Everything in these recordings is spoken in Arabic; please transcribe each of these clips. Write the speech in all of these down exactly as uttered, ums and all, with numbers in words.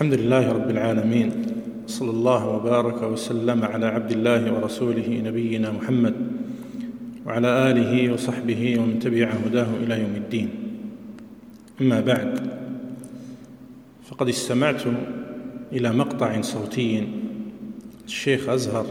الحمد لله رب العالمين، صلى الله وبارك وسلم على عبد الله ورسوله نبينا محمد وعلى آله وصحبه ومن تبع هداه إلى يوم الدين. أما بعد، فقد استمعت إلى مقطع صوتي الشيخ أزهر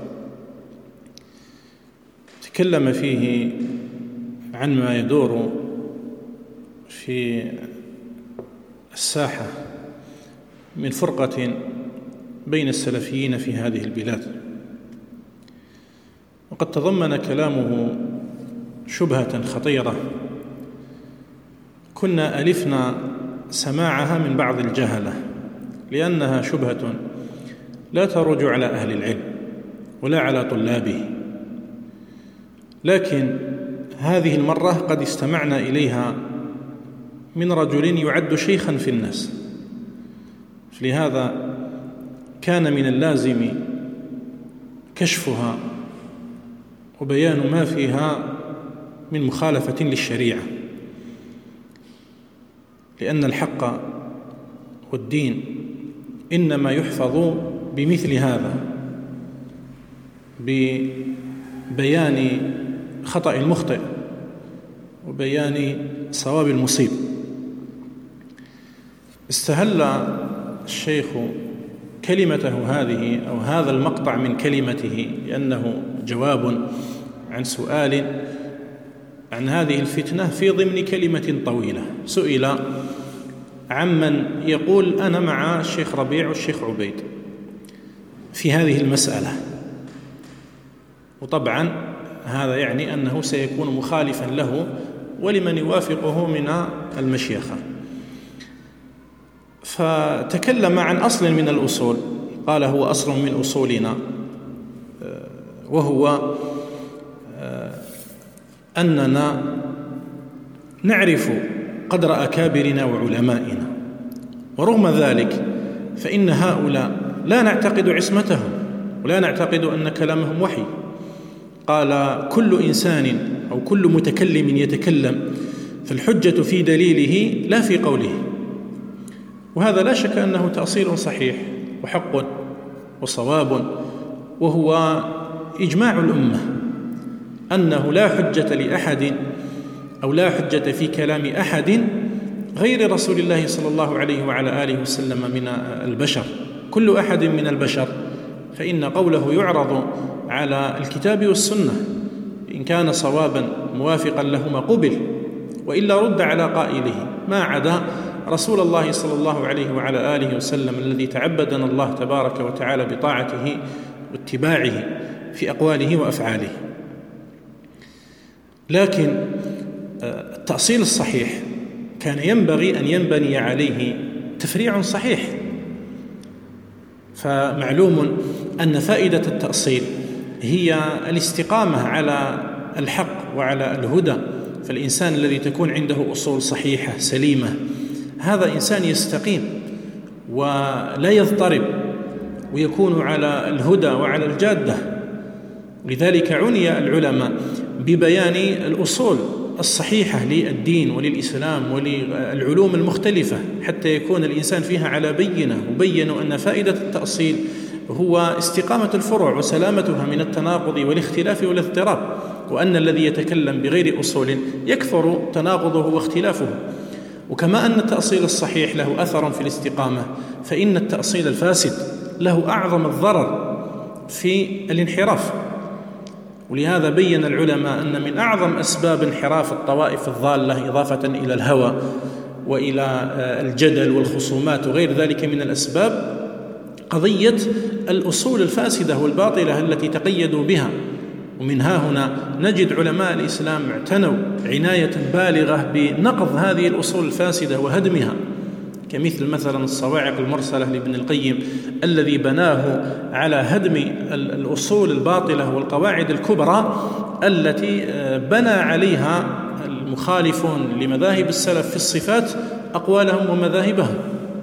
تكلم فيه عن ما يدور في الساحة من فرقة بين السلفيين في هذه البلاد، وقد تضمن كلامه شبهة خطيرة كنا ألفنا سماعها من بعض الجهلة، لأنها شبهة لا ترج على أهل العلم ولا على طلابه، لكن هذه المرة قد استمعنا إليها من رجل يعد شيخا في الناس، لهذا كان من اللازم كشفها وبيان ما فيها من مخالفة للشريعة، لأن الحق والدين إنما يحفظ بمثل هذا، ببيان خطأ المخطئ وبيان صواب المصيب. استهل الشيخ كلمته هذه أو هذا المقطع من كلمته لأنه جواب عن سؤال عن هذه الفتنة في ضمن كلمة طويلة. سئل عمن يقول أنا مع الشيخ ربيع والشيخ عبيد في هذه المسألة، وطبعا هذا يعني أنه سيكون مخالفا له ولمن يوافقه من المشيخة، فتكلم عن أصل من الأصول، قال هو أصل من أصولنا، وهو أننا نعرف قدر أكابرنا وعلمائنا، ورغم ذلك فإن هؤلاء لا نعتقد عصمتهم ولا نعتقد أن كلامهم وحي. قال كل إنسان أو كل متكلم يتكلم فالحجة في دليله لا في قوله، وهذا لا شك أنه تأصيل صحيح وحق وصواب، وهو إجماع الأمة أنه لا حجة لأحد أو لا حجة في كلام أحد غير رسول الله صلى الله عليه وعلى آله وسلم من البشر. كل أحد من البشر فإن قوله يعرض على الكتاب والسنة، إن كان صوابا موافقا لهما قبل، وإلا رد على قائله، ما عدا رسول الله صلى الله عليه وعلى آله وسلم الذي تعبدنا الله تبارك وتعالى بطاعته واتباعه في أقواله وأفعاله. لكن التأصيل الصحيح كان ينبغي أن ينبني عليه تفريع صحيح، فمعلوم أن فائدة التأصيل هي الاستقامة على الحق وعلى الهدى، فالإنسان الذي تكون عنده أصول صحيحة سليمة هذا إنسان يستقيم ولا يضطرب ويكون على الهدى وعلى الجادة. لذلك عني العلماء ببيان الأصول الصحيحة للدين وللإسلام وللعلوم المختلفة حتى يكون الإنسان فيها على بينة، وبينوا أن فائدة التأصيل هو استقامة الفروع وسلامتها من التناقض والاختلاف والاضطراب، وأن الذي يتكلم بغير أصول يكثر تناقضه واختلافه. وكما أن التأصيل الصحيح له أثر في الاستقامة، فإن التأصيل الفاسد له أعظم الضرر في الانحراف. ولهذا بين العلماء أن من أعظم أسباب انحراف الطوائف الضالة إضافة إلى الهوى وإلى الجدل والخصومات وغير ذلك من الأسباب قضية الأصول الفاسدة والباطلة التي تقيدوا بها. ومن ها هنا نجد علماء الإسلام اعتنوا عناية بالغة بنقض هذه الأصول الفاسدة وهدمها، كمثل مثلا الصواعق المرسلة لابن القيم الذي بناه على هدم الأصول الباطلة والقواعد الكبرى التي بنى عليها المخالفون لمذاهب السلف في الصفات أقوالهم ومذاهبهم.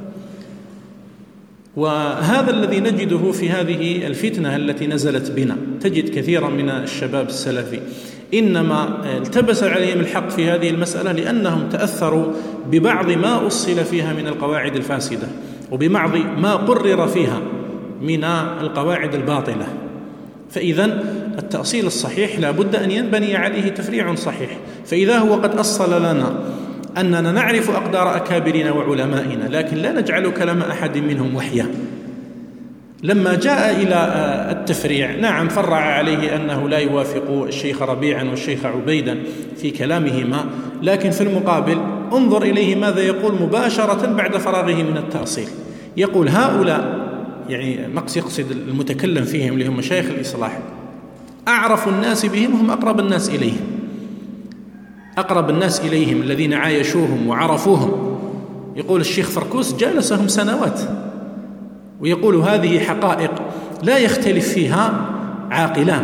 وهذا الذي نجده في هذه الفتنة التي نزلت بنا، تجد كثيرا من الشباب السلفي إنما التبس عليهم الحق في هذه المسألة لأنهم تأثروا ببعض ما أصل فيها من القواعد الفاسدة، وببعض ما قرر فيها من القواعد الباطلة. فإذا التأصيل الصحيح لا بد أن ينبني عليه تفريع صحيح. فإذا هو قد أصل لنا أننا نعرف أقدار أكابرنا وعلمائنا لكن لا نجعل كلام أحد منهم وحيا، لما جاء إلى التفريع نعم فرع عليه أنه لا يوافق الشيخ ربيعا والشيخ عبيدا في كلامهما، لكن في المقابل انظر إليه ماذا يقول مباشرة بعد فراغه من التأصيل. يقول هؤلاء، يعني يقصد المتكلم فيهم اللي هم مشايخ الإصلاح، أعرف الناس بهم هم أقرب الناس إليهم، أقرب الناس إليهم الذين عايشوهم وعرفوهم. يقول الشيخ فركوس جالسهم سنوات، ويقول هذه حقائق لا يختلف فيها عاقلان.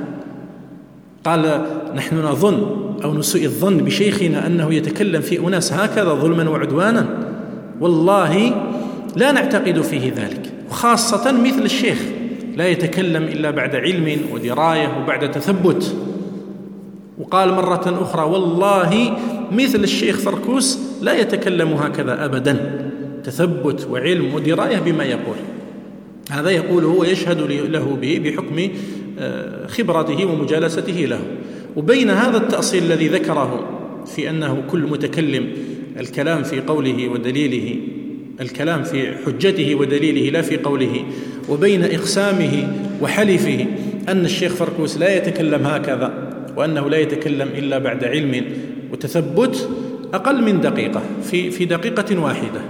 قال نحن نظن أو نسوء الظن بشيخنا أنه يتكلم في أناس هكذا ظلما وعدوانا، والله لا نعتقد فيه ذلك، وخاصة مثل الشيخ لا يتكلم إلا بعد علم ودراية وبعد تثبت. وقال مرة أخرى والله مثل الشيخ فركوس لا يتكلم هكذا أبدا، تثبت وعلم ودراية بما يقول. هذا يقول هو يشهد له به بحكم خبرته ومجالسته له. وبين هذا التأصيل الذي ذكره في أنه كل متكلم الكلام في قوله ودليله، الكلام في حجته ودليله لا في قوله، وبين إقسامه وحلفه أن الشيخ فركوس لا يتكلم هكذا وأنه لا يتكلم إلا بعد علم وتثبت، أقل من دقيقة في في دقيقة واحدة.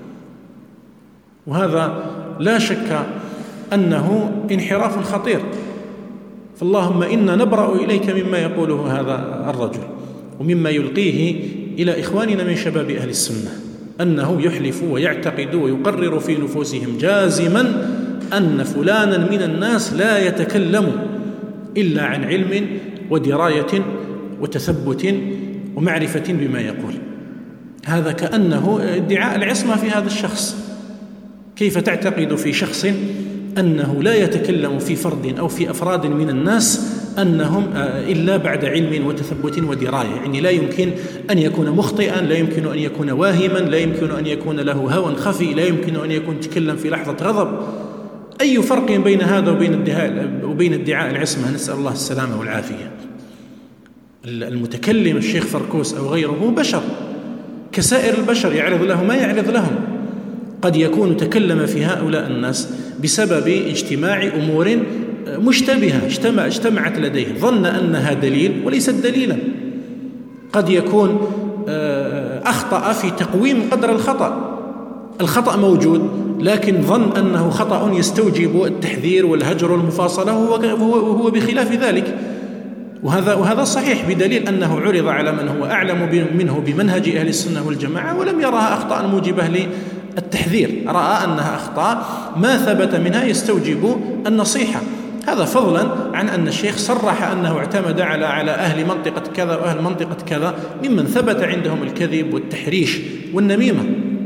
وهذا لا شك أنه انحراف خطير. فاللهم إنا نبرأ إليك مما يقوله هذا الرجل ومما يلقيه إلى إخواننا من شباب أهل السنة، أنه يحلف ويعتقد ويقرر في نفوسهم جازما أن فلانا من الناس لا يتكلم إلا عن علم ودراية وتثبت ومعرفة بما يقول. هذا كأنه ادعاء العصمة في هذا الشخص. كيف تعتقد في شخص أنه لا يتكلم في فرد أو في أفراد من الناس أنهم إلا بعد علم وتثبت ودراية؟ يعني لا يمكن أن يكون مخطئا، لا يمكن أن يكون واهما، لا يمكن أن يكون له هوى خفي، لا يمكن أن يكون تكلم في لحظة غضب. أي فرق بين هذا وبين ادعاء وبين ادعاء العصمة؟ نسأل الله السلامة والعافية. المتكلم الشيخ فركوس أو غيره بشر كسائر البشر، يعرض له ما يعرض لهم. قد يكون تكلم في هؤلاء الناس بسبب اجتماع أمور مشتبهة اجتمع اجتمعت لديه، ظن أنها دليل وليست دليلا. قد يكون أخطأ في تقويم قدر الخطأ، الخطأ موجود لكن ظن أنه خطأ يستوجب التحذير والهجر والمفاصلة وهو بخلاف ذلك. وهذا وهذا صحيح بدليل أنه عرض على من هو أعلم منه بمنهج أهل السنة والجماعة ولم يرها أخطاء موجبة للتحذير، رأى أنها أخطاء ما ثبت منها يستوجب النصيحة. هذا فضلا عن أن الشيخ صرح أنه اعتمد على على أهل منطقة كذا وأهل منطقة كذا ممن ثبت عندهم الكذب والتحريش والنميمة.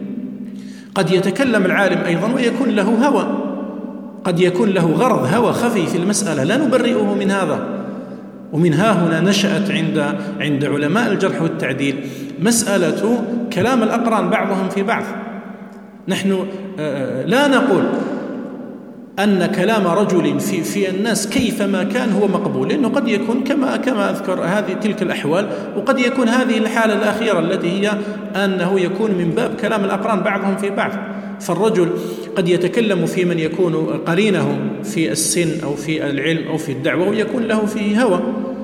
قد يتكلم العالم أيضا ويكون له هوى، قد يكون له غرض هوى خفي في المسألة، لا نبرئه من هذا. ومن ها هنا نشأت عند عند علماء الجرح والتعديل مسألة كلام الأقران بعضهم في بعض. نحن لا نقول أن كلام رجل في في الناس كيفما كان هو مقبول، لأنه قد يكون كما كما أذكر هذه تلك الأحوال، وقد يكون هذه الحالة الأخيرة التي هي أنه يكون من باب كلام الأقران بعضهم في بعض. فالرجل قد يتكلم في من يكون قرينه في السن أو في العلم أو في الدعوة ويكون له فيه هوى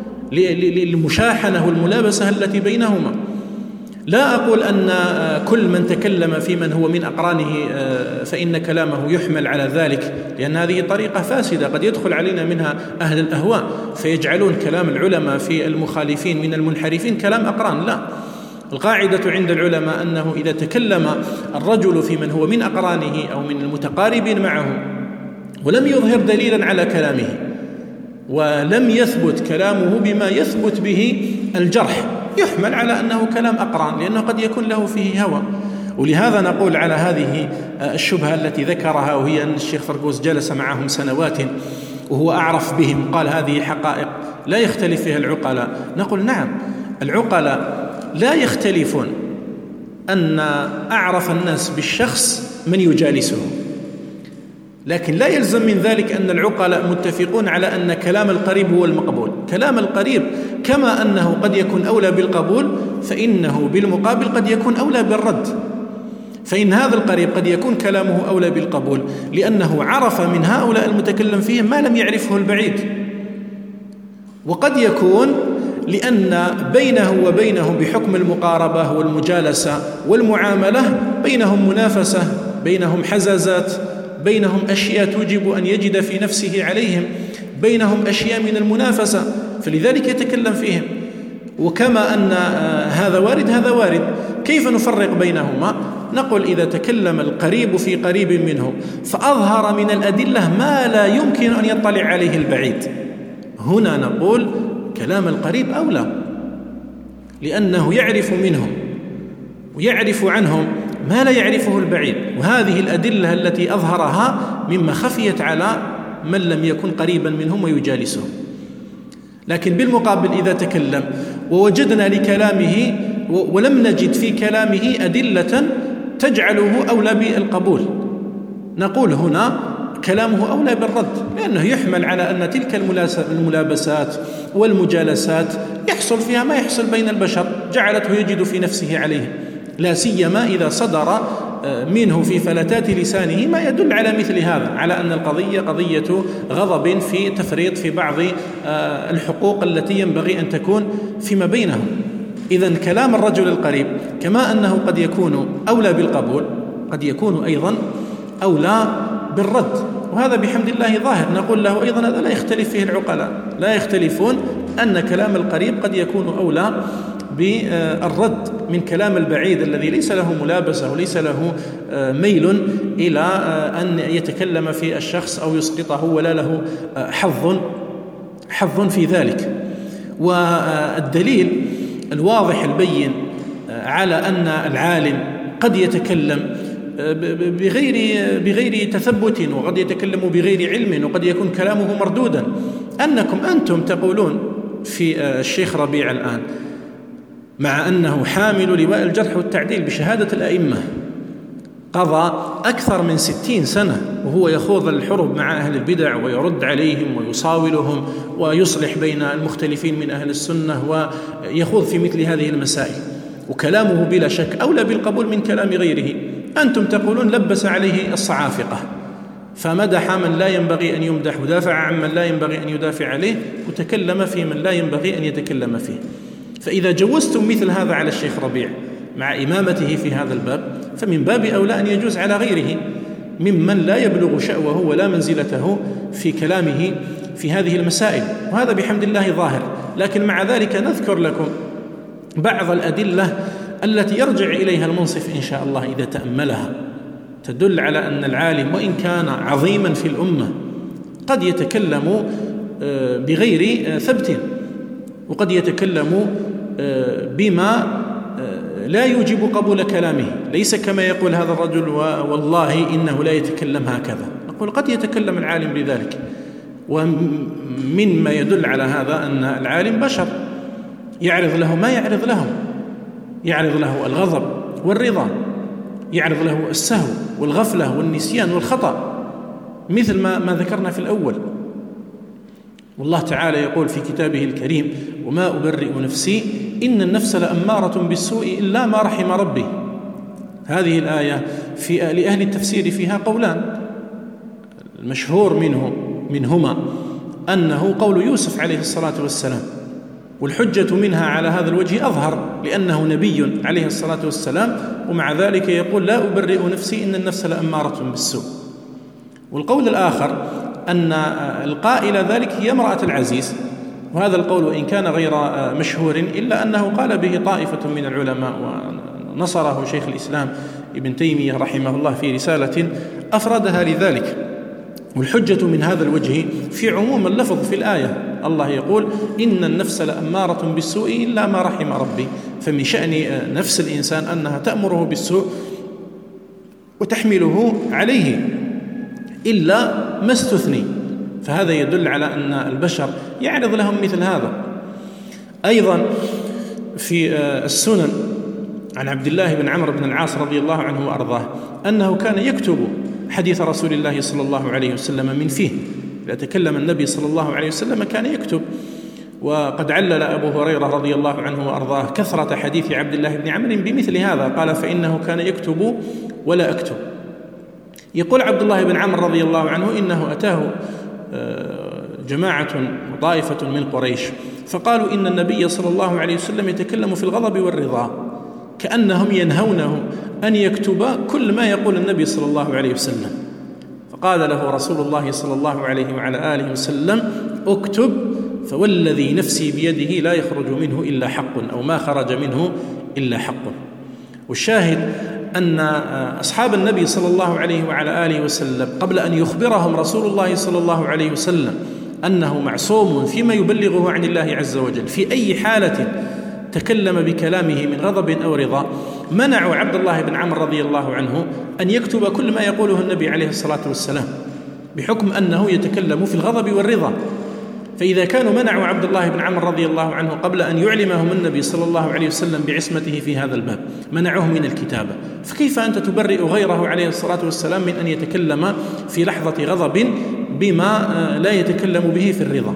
للمشاحنة والملابسة التي بينهما. لا أقول أن كل من تكلم في من هو من أقرانه فإن كلامه يحمل على ذلك، لأن هذه طريقة فاسدة قد يدخل علينا منها أهل الأهواء فيجعلون كلام العلماء في المخالفين من المنحرفين كلام أقران. لا، القاعدة عند العلماء أنه إذا تكلم الرجل في من هو من أقرانه أو من المتقاربين معه ولم يظهر دليلا على كلامه ولم يثبت كلامه بما يثبت به الجرح يحمل على أنه كلام أقران، لأنه قد يكون له فيه هوى. ولهذا نقول على هذه الشبهة التي ذكرها، وهي أن الشيخ فركوس جلس معهم سنوات وهو أعرف بهم، قال هذه حقائق لا يختلف فيها العقلاء. نقول نعم، العقلاء لا يختلفون أن أعرف الناس بالشخص من يجالسه. لكن لا يلزم من ذلك أن العقلاء متفقون على أن كلام القريب هو المقبول. كلام القريب كما أنه قد يكون أولى بالقبول، فإنه بالمقابل قد يكون أولى بالرد. فإن هذا القريب قد يكون كلامه أولى بالقبول لأنه عرف من هؤلاء المتكلم فيهم ما لم يعرفه البعيد، وقد يكون لأن بينه وبينه بحكم المقاربة والمجالسة والمعاملة بينهم منافسة، بينهم حزازات، بينهم أشياء توجب أن يجد في نفسه عليهم، بينهم أشياء من المنافسة، فلذلك يتكلم فيهم. وكما أن هذا وارد هذا وارد، كيف نفرق بينهما؟ نقول إذا تكلم القريب في قريب منه فأظهر من الأدلة ما لا يمكن أن يطلع عليه البعيد، هنا نقول كلام القريب أولى، لأنه يعرف منهم ويعرف عنهم ما لا يعرفه البعيد، وهذه الأدلة التي أظهرها مما خفيت على من لم يكن قريبا منهم ويجالسهم. لكن بالمقابل إذا تكلم ووجدنا لكلامه ولم نجد في كلامه أدلة تجعله أولى بالقبول، نقول هنا كلامه أولى بالرد، لأنه يحمل على أن تلك الملابسات والمجالسات يحصل فيها ما يحصل بين البشر، جعلته يجد في نفسه عليه، لا سيما إذا صدر منه في فلتات لسانه ما يدل على مثل هذا، على أن القضية قضية غضب في تفريط في بعض الحقوق التي ينبغي أن تكون فيما بينهم. إذن كلام الرجل القريب كما أنه قد يكون أولى بالقبول قد يكون أيضا أولى بالرد، وهذا بحمد الله ظاهر. نقول له أيضا هذا لا يختلف فيه العقلاء، لا يختلفون أن كلام القريب قد يكون أولى بالرد من كلام البعيد الذي ليس له ملابسة وليس له ميل إلى أن يتكلم في الشخص أو يسقطه ولا له حظ حظ في ذلك. والدليل الواضح البين على أن العالم قد يتكلم بغير بغير تثبت، وقد يتكلم بغير علم، وقد يكون كلامه مردودا، أنكم أنتم تقولون في الشيخ ربيع الآن مع أنه حامل لواء الجرح والتعديل بشهادة الأئمة، قضى أكثر من ستين سنة وهو يخوض الحرب مع أهل البدع ويرد عليهم ويصاولهم ويصلح بين المختلفين من أهل السنة ويخوض في مثل هذه المسائل، وكلامه بلا شك أولى بالقبول من كلام غيره. أنتم تقولون لبس عليه الصعافقة، فمدح من لا ينبغي أن يمدح ودافع عن من لا ينبغي أن يدافع عليه وتكلم في من لا ينبغي أن يتكلم فيه. فإذا جوزتم مثل هذا على الشيخ ربيع مع إمامته في هذا الباب، فمن باب أولى أن يجوز على غيره ممن لا يبلغ شأوه ولا منزلته في كلامه في هذه المسائل، وهذا بحمد الله ظاهر. لكن مع ذلك نذكر لكم بعض الأدلة التي يرجع إليها المنصف إن شاء الله إذا تأملها، تدل على أن العالم وإن كان عظيما في الأمة قد يتكلم بغير ثبت، وقد يتكلم بما لا يوجب قبول كلامه، ليس كما يقول هذا الرجل والله إنه لا يتكلم هكذا، نقول قد يتكلم العالم بذلك. ومما يدل على هذا أن العالم بشر يعرض له ما يعرض لهم، يعرض له الغضب والرضا، يعرض له السهو والغفلة والنسيان والخطأ، مثل ما, ما ذكرنا في الأول. والله تعالى يقول في كتابه الكريم: وما أبرئ نفسي إن النفس لأمارة بالسوء إلا ما رحم ربي. هذه الآية في لأهل التفسير فيها قولان، المشهور منه منهما أنه قول يوسف عليه الصلاة والسلام، والحجة منها على هذا الوجه أظهر لأنه نبي عليه الصلاة والسلام، ومع ذلك يقول: لا أبرئ نفسي إن النفس لأمارة بالسوء. والقول الآخر أن القائل ذلك هي امرأة العزيز، وهذا القول وإن كان غير مشهور إلا أنه قال به طائفة من العلماء ونصره شيخ الإسلام ابن تيمية رحمه الله في رسالة أفردها لذلك. والحجة من هذا الوجه في عموم اللفظ في الآية، الله يقول: إن النفس لأمارة بالسوء إلا ما رحم ربي، فمن شأن نفس الإنسان أنها تأمره بالسوء وتحمله عليه إلا ما استثني، فهذا يدل على أن البشر يعرض لهم مثل هذا. أيضا في السنن عن عبد الله بن عمرو بن العاص رضي الله عنه وأرضاه أنه كان يكتب حديث رسول الله صلى الله عليه وسلم من فيه. إذا تكلم النبي صلى الله عليه وسلم كان يكتب. وقد علل أبو هريرة رضي الله عنه وأرضاه كثرة حديث عبد الله بن عمرو بمثل هذا، قال فإنه كان يكتب ولا أكتب. يقول عبد الله بن عمرو رضي الله عنه إنه أتاه جماعة طائفة من قريش فقالوا إن النبي صلى الله عليه وسلم يتكلم في الغضب والرضا، كأنهم ينهونه أن يكتب كل ما يقول النبي صلى الله عليه وسلم. فقال له رسول الله صلى الله عليه وعلى آله وسلم اكتب فوالذي نفسي بيده لا يخرج منه إلا حق، أو ما خرج منه إلا حق. والشاهد أن أصحاب النبي صلى الله عليه وعلى آله وسلم قبل أن يخبرهم رسول الله صلى الله عليه وسلم أنه معصوم فيما يبلغه عن الله عز وجل في أي حالة تكلم بكلامه من غضب أو رضا، منعوا عبد الله بن عمرو رضي الله عنه أن يكتب كل ما يقوله النبي عليه الصلاة والسلام، بحكم أنه يتكلم في الغضب والرضا. فإذا كانوا منعوا عبد الله بن عمرو رضي الله عنه قبل أن يعلمهم النبي صلى الله عليه وسلم بعصمته في هذا الباب، منعوه من الكتابة، فكيف أنت تبرئ غيره عليه الصلاة والسلام من أن يتكلم في لحظة غضب بما لا يتكلم به في الرضا؟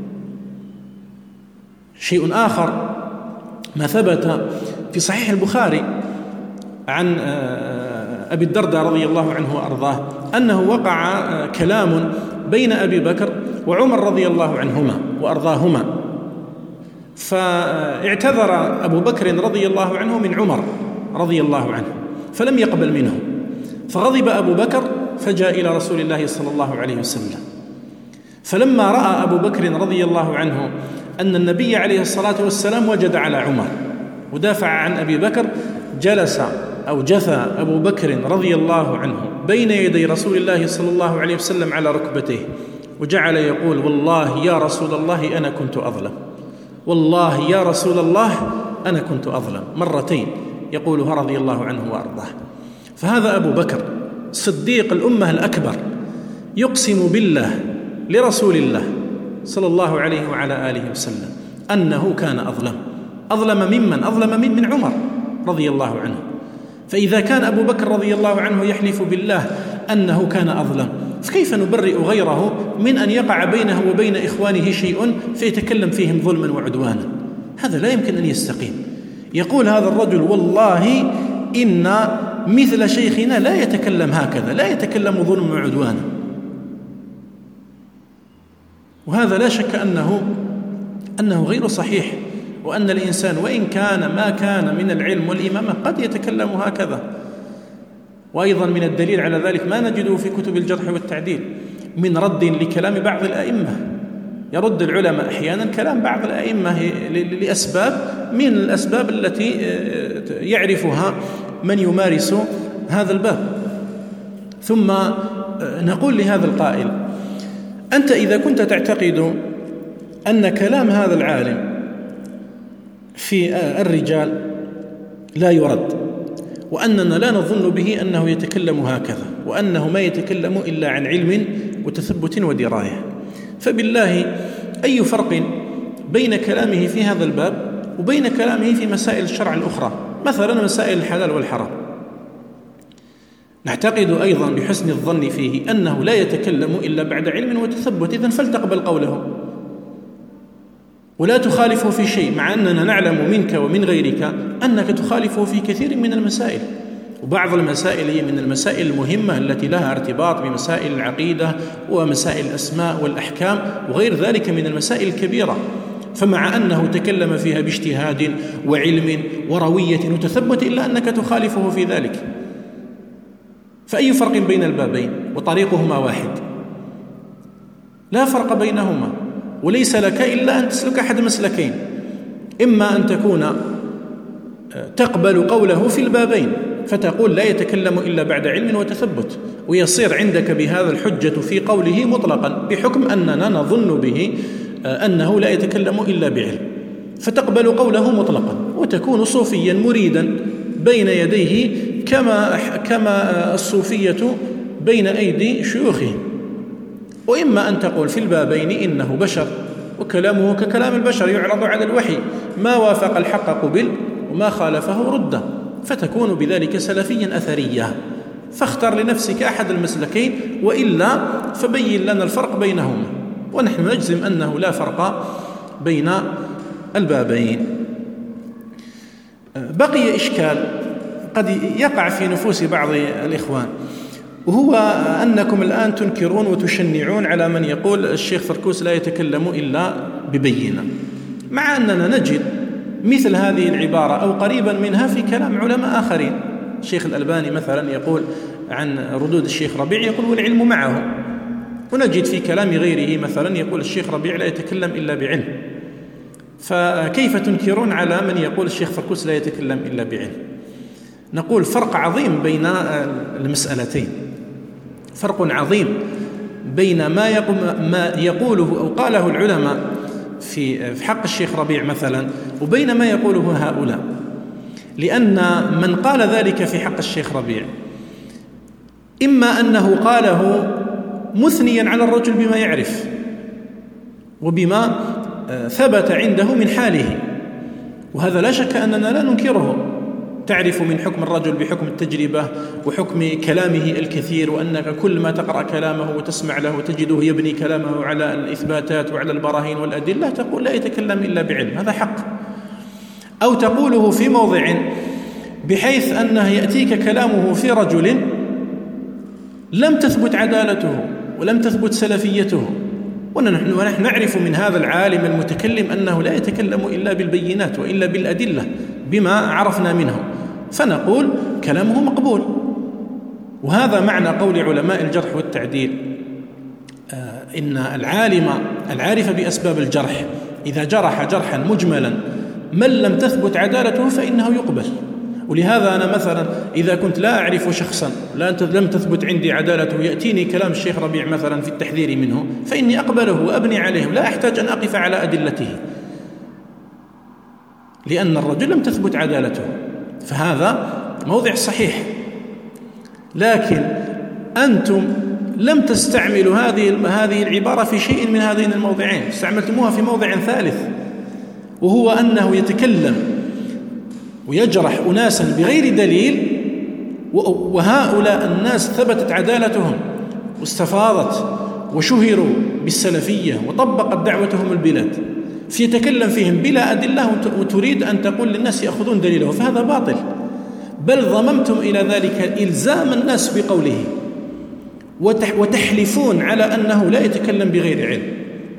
شيء آخر ما ثبت في صحيح البخاري عن أبي الدرداء رضي الله عنه وأرضاه أنه وقع كلام بين أبي بكر وعمر رضي الله عنهما وأرضاهما، فاعتذر أبو بكر رضي الله عنه من عمر رضي الله عنه فلم يقبل منه، فغضب أبو بكر فجاء إلى رسول الله صلى الله عليه وسلم. فلما رأى أبو بكر رضي الله عنه أن النبي عليه الصلاة والسلام وجد على عمر ودافع عن أبي بكر، جلس أو جثى أبو بكر رضي الله عنه بين يدي رسول الله صلى الله عليه وسلم على ركبتيه، وجعل يقول والله يا رسول الله أنا كنت أظلم، والله يا رسول الله أنا كنت أظلم، مرتين يقولها رضي الله عنه وأرضاه. فهذا أبو بكر صديق الأمة الأكبر يقسم بالله لرسول الله صلى الله عليه وعلى آله وسلم أنه كان أظلم. أظلم ممن؟ أظلم من من عمر رضي الله عنه. فإذا كان أبو بكر رضي الله عنه يحلف بالله أنه كان أظلم، فكيف نبرئ غيره من أن يقع بينه وبين إخوانه شيء فيتكلم فيهم ظلما وعدوانا؟ هذا لا يمكن أن يستقيم. يقول هذا الرجل والله إن مثل شيخنا لا يتكلم هكذا، لا يتكلم ظلما وعدوانا. وهذا لا شك أنه أنه غير صحيح، وأن الإنسان وإن كان ما كان من العلم والإمامة قد يتكلم هكذا. وأيضا من الدليل على ذلك ما نجده في كتب الجرح والتعديل من رد لكلام بعض الأئمة. يرد العلماء أحيانا كلام بعض الأئمة لأسباب من الأسباب التي يعرفها من يمارس هذا الباب. ثم نقول لهذا القائل: أنت إذا كنت تعتقد أن كلام هذا العالم في الرجال لا يرد، وأننا لا نظن به أنه يتكلم هكذا، وأنه ما يتكلم إلا عن علم وتثبت ودراية، فبالله أي فرق بين كلامه في هذا الباب وبين كلامه في مسائل الشرع الأخرى، مثلا مسائل الحلال والحرام؟ نعتقد أيضا بحسن الظن فيه أنه لا يتكلم إلا بعد علم وتثبت، إذن فلتقبل قوله ولا تخالفه في شيء، مع أننا نعلم منك ومن غيرك أنك تخالفه في كثير من المسائل. وبعض المسائل هي من المسائل المهمة التي لها ارتباط بمسائل العقيدة ومسائل الأسماء والأحكام وغير ذلك من المسائل الكبيرة، فمع أنه تكلم فيها باجتهاد وعلم وروية وتثبت إلا أنك تخالفه في ذلك. فأي فرق بين البابين وطريقهما واحد؟ لا فرق بينهما، وليس لك إلا أن تسلك أحد مسلكين: إما أن تكون تقبل قوله في البابين فتقول لا يتكلم إلا بعد علم وتثبت، ويصير عندك بهذا الحجة في قوله مطلقا بحكم أننا نظن به أنه لا يتكلم إلا بعلم، فتقبل قوله مطلقا وتكون صوفيا مريدا بين يديه كما كما الصوفية بين أيدي شيوخهم. وإما أن تقول في البابين إنه بشر وكلامه ككلام البشر يعرض على الوحي، ما وافق الحق قبل وما خالفه رد. فتكون بذلك سلفيا أثريا. فاختر لنفسك أحد المسلكين، وإلا فبين لنا الفرق بينهما، ونحن نجزم أنه لا فرق بين البابين. بقي إشكال قد يقع في نفوس بعض الإخوان، وهو أنكم الآن تنكرون وتشنعون على من يقول الشيخ فركوس لا يتكلم إلا ببينة، مع أننا نجد مثل هذه العبارة أو قريبا منها في كلام علماء آخرين. الشيخ الألباني مثلا يقول عن ردود الشيخ ربيع يقول والعلم معه، ونجد في كلام غيره مثلا يقول الشيخ ربيع لا يتكلم إلا بعلم. فكيف تنكرون على من يقول الشيخ فركوس لا يتكلم إلا بعلم؟ نقول فرق عظيم بين المسألتين، فرق عظيم بين ما يقوم ما يقوله أو قاله العلماء في حق الشيخ ربيع مثلا وبين ما يقوله هؤلاء. لأن من قال ذلك في حق الشيخ ربيع إما أنه قاله مثنيا على الرجل بما يعرف وبما ثبت عنده من حاله، وهذا لا شك أننا لا ننكره. تعرف من حكم الرجل بحكم التجربة وحكم كلامه الكثير، وأنك كل ما تقرأ كلامه وتسمع له تجده يبني كلامه على الإثباتات وعلى البراهين والأدلة، تقول لا يتكلم إلا بعلم، هذا حق. أو تقوله في موضع بحيث أنه يأتيك كلامه في رجل لم تثبت عدالته ولم تثبت سلفيته، ونحن, ونحن نعرف من هذا العالم المتكلم أنه لا يتكلم إلا بالبينات وإلا بالأدلة بما عرفنا منه، فنقول كلامه مقبول. وهذا معنى قول علماء الجرح والتعديل، آه إن العالم العارف بأسباب الجرح إذا جرح جرحا مجملا من لم تثبت عدالته فإنه يقبل. ولهذا أنا مثلا إذا كنت لا أعرف شخصا لم تثبت عندي عدالته يأتيني كلام الشيخ ربيع مثلا في التحذير منه، فإني أقبله وأبني عليه، لا أحتاج أن أقف على أدلته، لأن الرجل لم تثبت عدالته، فهذا موضع صحيح. لكن أنتم لم تستعملوا هذه هذه العبارة في شيء من هذين الموضعين، استعملتموها في موضع ثالث، وهو أنه يتكلم ويجرح أناسا بغير دليل، وهؤلاء الناس ثبتت عدالتهم واستفاضت وشهروا بالسلفية وطبقت دعوتهم البلاد، فيتكلم فيهم بلا أدلة وتريد أن تقول للناس يأخذون دليله، فهذا باطل. بل ضممتم إلى ذلك إلزام الناس بقوله، وتحلفون على أنه لا يتكلم بغير علم،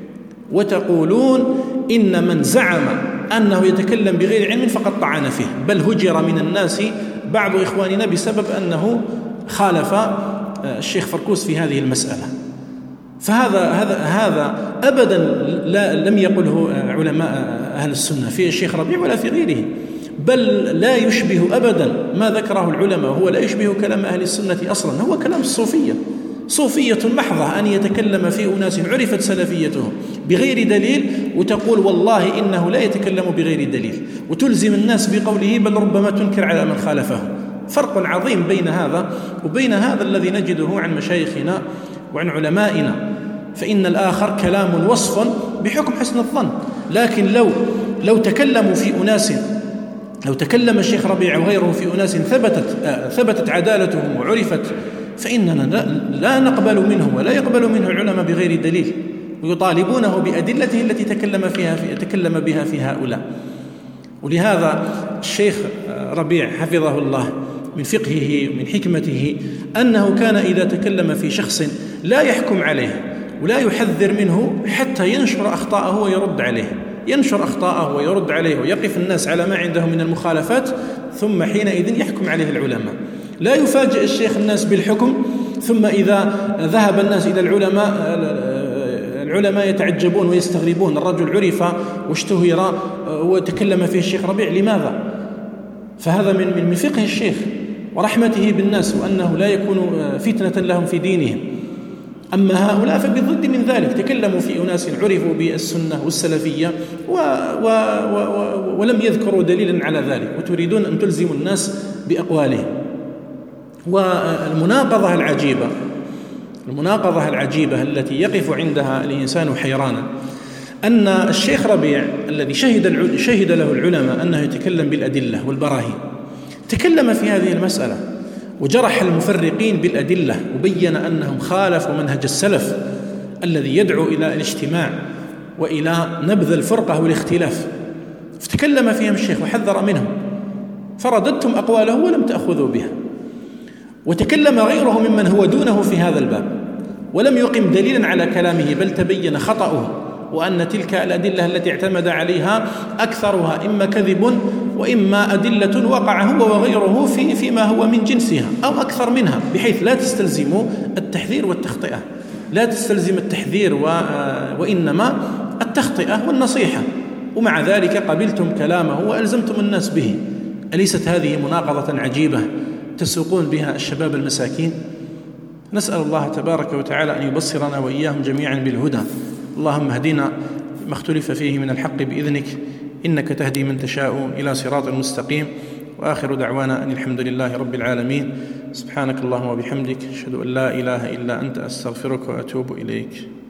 وتقولون إن من زعم أنه يتكلم بغير علم فقد طعن فيه، بل هجر من الناس بعض إخواننا بسبب أنه خالف الشيخ فركوس في هذه المسألة. فهذا هذا هذا أبدا لا لم يقله علماء أهل السنة في الشيخ ربيع ولا في غيره، بل لا يشبه أبدا ما ذكره العلماء، هو لا يشبه كلام أهل السنة أصلا، هو كلام الصوفية، صوفية محضة أن يتكلم في أناس عرفت سلفيتهم بغير دليل وتقول والله إنه لا يتكلم بغير دليل، وتلزم الناس بقوله، بل ربما تنكر على من خالفه. فرق عظيم بين هذا وبين هذا الذي نجده عن مشايخنا وعن علمائنا، فإن الآخر كلام وصف بحكم حسن الظن. لكن لو لو تكلموا في أناس، لو تكلم الشيخ ربيع وغيره في أناس ثبتت آه ثبتت عدالتهم وعرفت، فإننا لا نقبل منه ولا يقبل منه العلماء بغير دليل، ويطالبونه بأدلته التي تكلم فيها في تكلم بها في هؤلاء. ولهذا الشيخ ربيع حفظه الله من فقهه ومن حكمته أنه كان إذا تكلم في شخص لا يحكم عليه ولا يحذر منه حتى ينشر أخطاءه ويرد عليه، ينشر أخطاءه ويرد عليه ويقف الناس على ما عنده من المخالفات، ثم حينئذ يحكم عليه العلماء. لا يفاجئ الشيخ الناس بالحكم، ثم إذا ذهب الناس إلى العلماء العلماء يتعجبون ويستغربون، الرجل عرف واشتهر وتكلم فيه الشيخ ربيع، لماذا؟ فهذا من من فقه الشيخ ورحمته بالناس، وأنه لا يكون فتنة لهم في دينهم. أما هؤلاء فبالضد من ذلك، تكلموا في أناس عرفوا بالسنة والسلفية و و و ولم يذكروا دليلا على ذلك، وتريدون أن تلزموا الناس بأقوالهم. والمناقضة العجيبة المناقضة العجيبة التي يقف عندها الإنسان حيرانا، أن الشيخ ربيع الذي شهد شهد له العلماء أنه يتكلم بالأدلة والبراهين، تكلم في هذه المسألة وجرح المفرقين بالأدلة وبين أنهم خالفوا منهج السلف الذي يدعو إلى الاجتماع وإلى نبذ الفرقة والاختلاف، فتكلم فيهم الشيخ وحذر منهم، فرددتم أقواله ولم تأخذوا بها. وتكلم غيره ممن هو دونه في هذا الباب ولم يقم دليلا على كلامه، بل تبين خطأه، وأن تلك الأدلة التي اعتمد عليها أكثرها إما كذب وإما أدلة وقع هو وغيره في فيما هو من جنسها أو أكثر منها، بحيث لا تستلزم التحذير والتخطئة، لا تستلزم التحذير وإنما التخطئة والنصيحة، ومع ذلك قبلتم كلامه وألزمتم الناس به. أليست هذه مناقضة عجيبة تسوقون بها الشباب المساكين؟ نسأل الله تبارك وتعالى أن يبصرنا وإياهم جميعا بالهدى. اللهم اهدنا ما اختلف فيه من الحق بإذنك، إنك تهدي من تشاء إلى صراط مستقيم. وآخر دعوانا أن الحمد لله رب العالمين. سبحانك اللهم وبحمدك، أشهد أن لا إله إلا أنت، أستغفرك وأتوب إليك.